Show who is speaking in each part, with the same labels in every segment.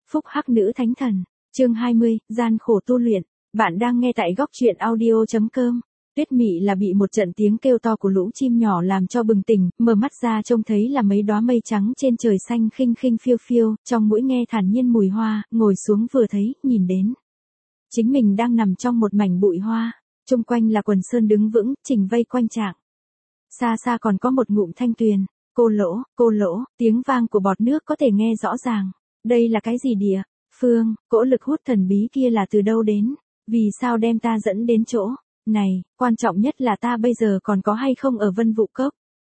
Speaker 1: Phúc hắc nữ thánh thần, chương 20, gian khổ tu luyện. Bạn đang nghe tại góc truyện audio.com. Tuyết Mị là bị một trận tiếng kêu to của lũ chim nhỏ làm cho bừng tỉnh, mở mắt ra trông thấy là mấy đóa mây trắng trên trời xanh khinh khinh phiêu phiêu, trong mũi nghe thản nhiên mùi hoa, ngồi xuống vừa thấy, nhìn đến. Chính mình đang nằm trong một mảnh bụi hoa, chung quanh là quần sơn đứng vững, chỉnh vây quanh trạng. Xa xa còn có một ngụm thanh tuyền, cô lỗ, tiếng vang của bọt nước có thể nghe rõ ràng. Đây là cái gì địa? Phương, cỗ lực hút thần bí kia là từ đâu đến? Vì sao đem ta dẫn đến chỗ này, quan trọng nhất là ta bây giờ còn có hay không ở Vân Vũ Cốc?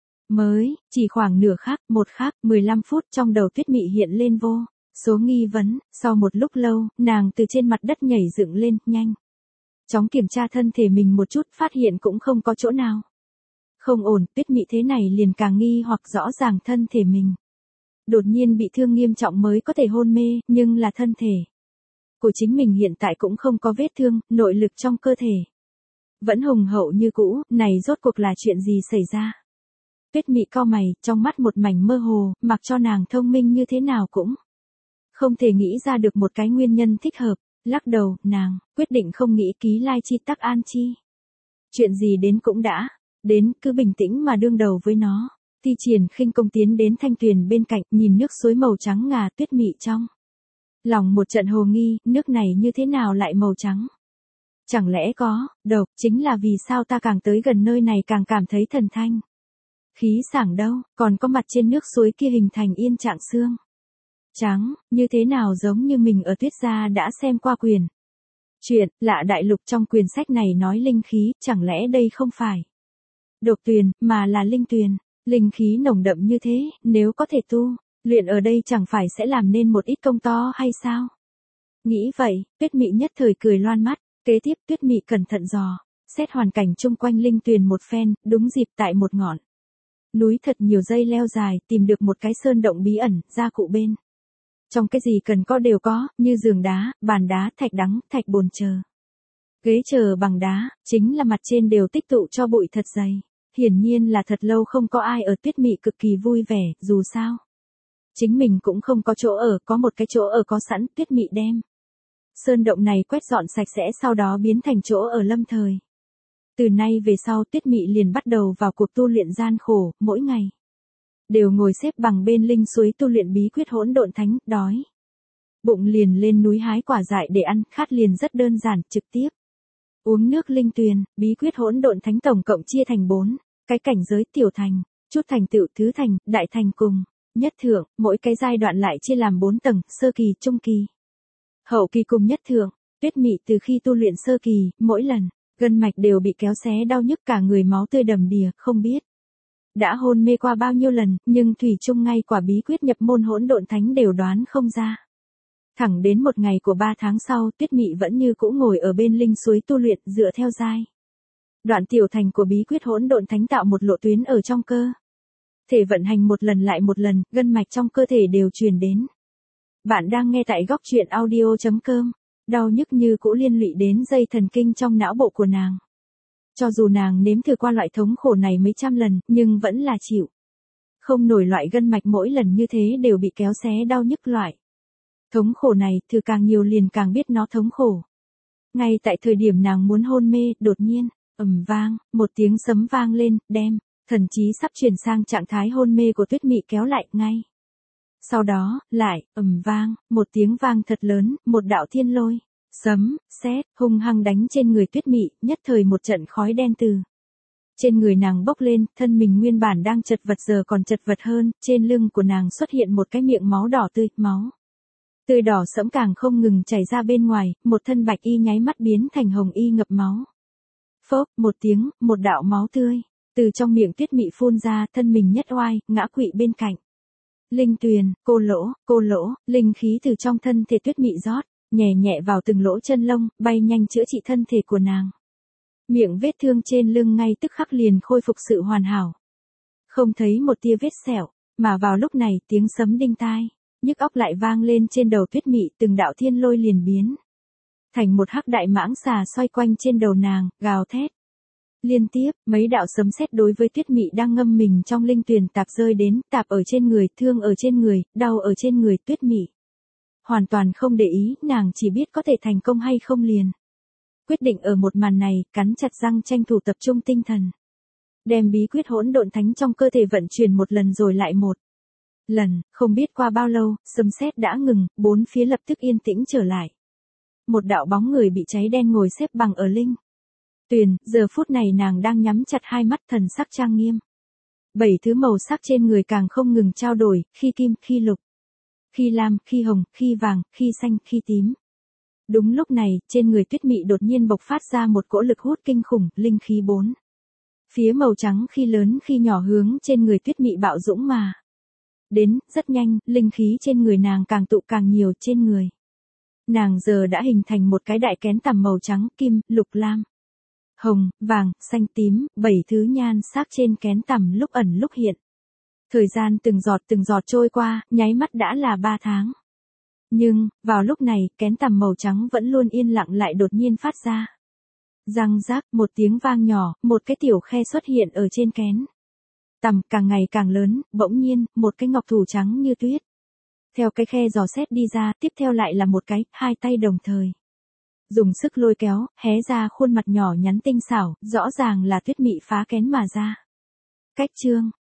Speaker 1: Chỉ khoảng nửa khắc, 15 phút trong đầu Tuyết Mị hiện lên vô số nghi vấn, sau một lúc lâu, nàng từ trên mặt đất nhảy dựng lên, nhanh chóng kiểm tra thân thể mình một chút, phát hiện cũng không có chỗ nào không ổn. Tuyết Mị thế này liền càng nghi hoặc rõ ràng thân thể mình đột nhiên bị thương nghiêm trọng mới có thể hôn mê, nhưng là thân thể của chính mình hiện tại cũng không có vết thương, nội lực trong cơ thể vẫn hùng hậu như cũ, này rốt cuộc là chuyện gì xảy ra? Tuyết Mị cau mày, trong mắt một mảnh mơ hồ, mặc cho nàng thông minh như thế nào cũng không thể nghĩ ra được một cái nguyên nhân thích hợp. Lắc đầu, nàng quyết định không nghĩ ký lai chi tắc an chi. Chuyện gì đến cũng đã đến, cứ bình tĩnh mà đương đầu với nó. Ti Triển khinh công tiến đến thanh tuyền bên cạnh, nhìn nước suối màu trắng ngà. Tuyết Mị trong lòng một trận hồ nghi, nước này như thế nào lại màu trắng? Chẳng lẽ có độc? Chính là vì sao ta càng tới gần nơi này càng cảm thấy thần thanh khí sảng đâu, còn có mặt trên nước suối kia hình thành yên trạng xương trắng, như thế nào giống như mình ở Tuyết gia đã xem qua quyển chuyện Lạ Đại Lục. Trong quyển sách này nói linh khí, chẳng lẽ đây không phải độc tuyền, mà là linh tuyền. Linh khí nồng đậm như thế, nếu có thể tu luyện ở đây chẳng phải sẽ làm nên một ít công to hay sao? Nghĩ vậy, Tuyết Mị nhất thời cười loan mắt. Kế tiếp Tuyết Mị cẩn thận dò xét hoàn cảnh chung quanh linh tuyền một phen, đúng dịp tại một ngọn núi thật nhiều dây leo dài, tìm được một cái sơn động bí ẩn, gia cụ bên trong cái gì cần có đều có, như giường đá, bàn đá, thạch đắng, thạch bồn chờ. Ghế chờ bằng đá, chính là mặt trên đều tích tụ cho bụi thật dày. Hiển nhiên là thật lâu không có ai ở. Tuyết Mị cực kỳ vui vẻ, dù sao chính mình cũng không có chỗ ở, có một cái chỗ ở có sẵn. Tuyết Mị đem sơn động này quét dọn sạch sẽ, sau đó biến thành chỗ ở lâm thời. Từ nay về sau Tuyết Mị liền bắt đầu vào cuộc tu luyện gian khổ, mỗi ngày đều ngồi xếp bằng bên linh suối tu luyện bí quyết hỗn độn thánh. Đói bụng liền lên núi hái quả dại để ăn, khát liền rất đơn giản, trực tiếp uống nước linh tuyền. Bí quyết hỗn độn thánh tổng cộng chia thành 4 cái cảnh giới: tiểu thành, chút thành tựu, thứ thành, đại thành cùng nhất thượng. Mỗi cái giai đoạn lại chia làm 4 tầng: sơ kỳ, trung kỳ, hậu kỳ cùng nhất thượng. Tuyết Mị từ khi tu luyện sơ kỳ, mỗi lần gân mạch đều bị kéo xé đau nhức cả người, máu tươi đầm đìa, không biết đã hôn mê qua bao nhiêu lần, nhưng thủy chung ngay quả bí quyết nhập môn hỗn độn thánh đều đoán không ra. Thẳng đến một ngày của 3 tháng sau, Tuyết Mị vẫn như cũ ngồi ở bên linh suối tu luyện, dựa theo giai đoạn tiểu thành của bí quyết hỗn độn thánh tạo một lộ tuyến ở trong cơ thể vận hành một lần lại một lần, gân mạch trong cơ thể đều truyền đến. Bạn đang nghe tại góc truyện audio.com. Đau nhức như cũ liên lụy đến dây thần kinh trong não bộ của nàng. Cho dù nàng nếm thử qua loại thống khổ này mấy trăm lần, nhưng vẫn là chịu không nổi loại gân mạch mỗi lần như thế đều bị kéo xé đau nhức loại thống khổ này. Thử càng nhiều liền càng biết nó thống khổ. Ngay tại thời điểm nàng muốn hôn mê, đột nhiên vang, một tiếng sấm vang lên, đem thần trí sắp chuyển sang trạng thái hôn mê của Tuyết Mị kéo lại ngay. Sau đó, lại vang, một tiếng vang thật lớn, một đạo thiên lôi, sấm, sét hung hăng đánh trên người Tuyết Mị, nhất thời một trận khói đen từ trên người nàng bốc lên, thân mình nguyên bản đang chật vật giờ còn chật vật hơn, trên lưng của nàng xuất hiện một cái miệng máu đỏ tươi, máu tươi đỏ sẫm càng không ngừng chảy ra bên ngoài, một thân bạch y nháy mắt biến thành hồng y ngập máu. Phốc, một tiếng, một đạo máu tươi từ trong miệng Tuyết Mị phun ra, thân mình nhất oai, ngã quỵ bên cạnh linh tuyền. Cô lỗ, linh khí từ trong thân thể Tuyết Mị rót nhẹ nhẹ vào từng lỗ chân lông, bay nhanh chữa trị thân thể của nàng. Miệng vết thương trên lưng ngay tức khắc liền khôi phục sự hoàn hảo, không thấy một tia vết sẹo. Mà vào lúc này, tiếng sấm đinh tai nhức óc lại vang lên trên đầu Tuyết Mị, từng đạo thiên lôi liền biến thành một hắc đại mãng xà xoay quanh trên đầu nàng, gào thét liên tiếp. Mấy đạo sấm sét đối với Tuyết Mị đang ngâm mình trong linh tuyền tạp rơi đến, tạp ở trên người, thương ở trên người, đau ở trên người. Tuyết Mị hoàn toàn không để ý, nàng chỉ biết có thể thành công hay không liền. Quyết định ở một màn này, cắn chặt răng tranh thủ tập trung tinh thần. Đem bí quyết hỗn độn thánh trong cơ thể vận chuyển một lần rồi lại một lần, không biết qua bao lâu, sấm sét đã ngừng, bốn phía lập tức yên tĩnh trở lại. Một đạo bóng người bị cháy đen ngồi xếp bằng ở linh tuyền, giờ phút này nàng đang nhắm chặt hai mắt, thần sắc trang nghiêm. 7 thứ màu sắc trên người càng không ngừng trao đổi, khi kim, khi lục, khi lam, khi hồng, khi vàng, khi xanh, khi tím. Đúng lúc này, trên người Tuyết Mị đột nhiên bộc phát ra một cỗ lực hút kinh khủng, linh khí bốn phía màu trắng khi lớn khi nhỏ hướng trên người Tuyết Mị bạo dũng mà đến, rất nhanh, linh khí trên người nàng càng tụ càng nhiều, trên người nàng giờ đã hình thành một cái đại kén tằm màu trắng, kim, lục, lam, hồng, vàng, xanh, tím, 7 thứ nhan sắc trên kén tằm lúc ẩn lúc hiện. Thời gian từng giọt trôi qua, nháy mắt đã là 3 tháng. Nhưng, vào lúc này, kén tằm màu trắng vẫn luôn yên lặng lại đột nhiên phát ra. Răng rác, một tiếng vang nhỏ, một cái tiểu khe xuất hiện ở trên kén tằm, càng ngày càng lớn, bỗng nhiên, một cái ngọc thủ trắng như tuyết. Theo cái khe dò xét đi ra, tiếp theo lại là một cái, hai tay đồng thời dùng sức lôi kéo, hé ra khuôn mặt nhỏ nhắn tinh xảo, rõ ràng là Tuyết Mị phá kén mà ra. Cách chương